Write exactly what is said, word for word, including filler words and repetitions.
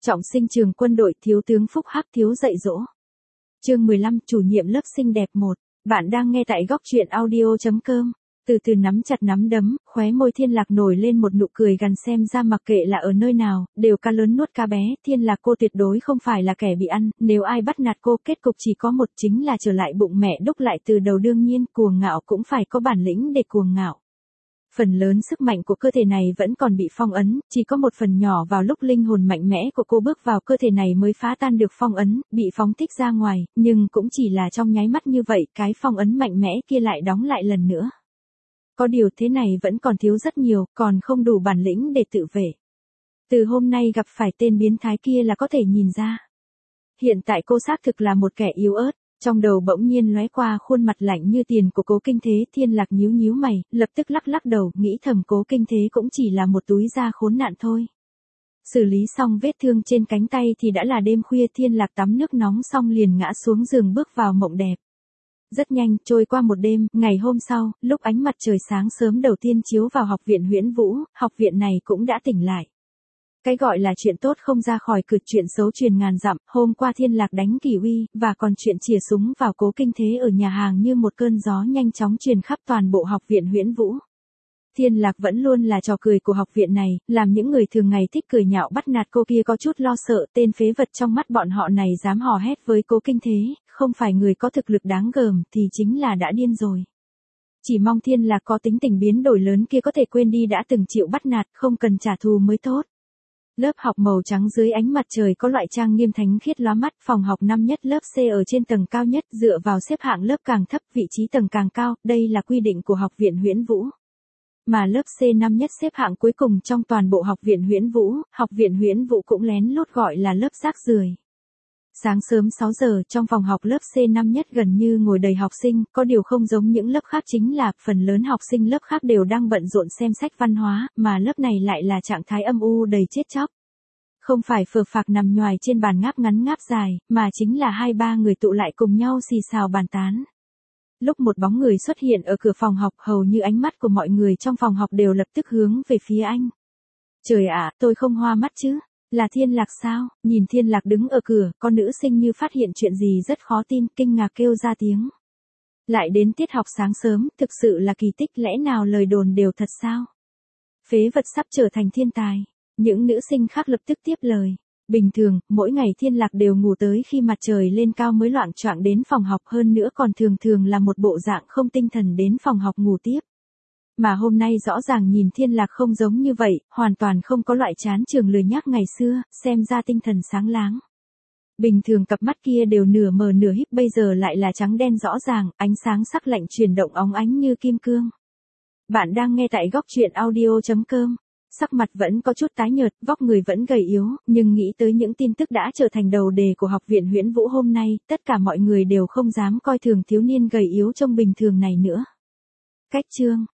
Trọng sinh trường quân đội, thiếu tướng Phúc Hắc thiếu dạy dỗ. Chương mười lăm, chủ nhiệm lớp xinh đẹp một. Bạn đang nghe tại góc truyện audio chấm com. Từ từ nắm chặt nắm đấm, khóe môi Thiên Lạc nổi lên một nụ cười gằn, xem ra mặc kệ là ở nơi nào, đều cá lớn nuốt cá bé, Thiên Lạc cô tuyệt đối không phải là kẻ bị ăn, nếu ai bắt nạt cô, kết cục chỉ có một, chính là trở lại bụng mẹ đúc lại từ đầu. Đương nhiên, cuồng ngạo cũng phải có bản lĩnh để cuồng ngạo. Phần lớn sức mạnh của cơ thể này vẫn còn bị phong ấn, chỉ có một phần nhỏ vào lúc linh hồn mạnh mẽ của cô bước vào cơ thể này mới phá tan được phong ấn, bị phóng thích ra ngoài, nhưng cũng chỉ là trong nháy mắt như vậy, cái phong ấn mạnh mẽ kia lại đóng lại lần nữa. Có điều thế này vẫn còn thiếu rất nhiều, còn không đủ bản lĩnh để tự vệ. Từ hôm nay gặp phải tên biến thái kia là có thể nhìn ra. Hiện tại cô xác thực là một kẻ yếu ớt. Trong đầu bỗng nhiên lóe qua khuôn mặt lạnh như tiền của Cố Kinh Thế. Thiên Lạc nhíu nhíu mày, lập tức lắc lắc đầu, nghĩ thầm Cố Kinh Thế cũng chỉ là một túi da khốn nạn thôi. Xử lý xong vết thương trên cánh tay thì đã là đêm khuya. Thiên Lạc tắm nước nóng xong liền ngã xuống giường bước vào mộng đẹp. Rất nhanh, trôi qua một đêm, ngày hôm sau, lúc ánh mặt trời sáng sớm đầu tiên chiếu vào học viện Huyễn Vũ, học viện này cũng đã tỉnh lại. Cái gọi là chuyện tốt không ra khỏi cửa, chuyện xấu truyền ngàn dặm. Hôm qua Thiên Lạc đánh Kỳ Uy, và còn chuyện chìa súng vào Cố Kinh Thế ở nhà hàng như một cơn gió nhanh chóng truyền khắp toàn bộ học viện Huyễn Vũ. Thiên Lạc vẫn luôn là trò cười của học viện này, làm những người thường ngày thích cười nhạo bắt nạt cô kia có chút lo sợ. Tên phế vật trong mắt bọn họ này dám hò hét với Cố Kinh Thế, không phải người có thực lực đáng gờm thì chính là đã điên rồi. Chỉ mong Thiên Lạc có tính tình biến đổi lớn kia có thể quên đi đã từng chịu bắt nạt, không cần trả thù mới tốt. Lớp học màu trắng dưới ánh mặt trời có loại trang nghiêm thánh khiết lóa mắt. Phòng học năm nhất lớp C ở trên tầng cao nhất, dựa vào xếp hạng lớp càng thấp, vị trí tầng càng cao, đây là quy định của học viện Huyễn Vũ. Mà lớp C năm nhất xếp hạng cuối cùng trong toàn bộ học viện Huyễn Vũ, học viện Huyễn Vũ cũng lén lút gọi là lớp rác rưởi. Sáng sớm sáu giờ, trong phòng học lớp C năm nhất gần như ngồi đầy học sinh, có điều không giống những lớp khác chính là, phần lớn học sinh lớp khác đều đang bận rộn xem sách văn hóa, mà lớp này lại là trạng thái âm u đầy chết chóc. Không phải phờ phạc nằm nhoài trên bàn ngáp ngắn ngáp dài, mà chính là hai ba người tụ lại cùng nhau xì xào bàn tán. Lúc một bóng người xuất hiện ở cửa phòng học, hầu như ánh mắt của mọi người trong phòng học đều lập tức hướng về phía anh. Trời ạ, tôi không hoa mắt chứ? Là Thiên Lạc sao? Nhìn Thiên Lạc đứng ở cửa, con nữ sinh như phát hiện chuyện gì rất khó tin, kinh ngạc kêu ra tiếng. Lại đến tiết học sáng sớm, thực sự là kỳ tích, lẽ nào lời đồn đều thật sao? Phế vật sắp trở thành thiên tài. Những nữ sinh khác lập tức tiếp lời. Bình thường, mỗi ngày Thiên Lạc đều ngủ tới khi mặt trời lên cao mới loạng choạng đến phòng học, hơn nữa còn thường thường là một bộ dạng không tinh thần đến phòng học ngủ tiếp. Mà hôm nay rõ ràng nhìn Thiên Lạc không giống như vậy, hoàn toàn không có loại chán trường lười nhác ngày xưa, xem ra tinh thần sáng láng. Bình thường cặp mắt kia đều nửa mờ nửa híp, bây giờ lại là trắng đen rõ ràng, ánh sáng sắc lạnh chuyển động óng ánh như kim cương. Bạn đang nghe tại góc truyện audio chấm com. Sắc mặt vẫn có chút tái nhợt, vóc người vẫn gầy yếu, nhưng nghĩ tới những tin tức đã trở thành đầu đề của học viện Huyễn Vũ hôm nay, tất cả mọi người đều không dám coi thường thiếu niên gầy yếu trông bình thường này nữa. Cách chương,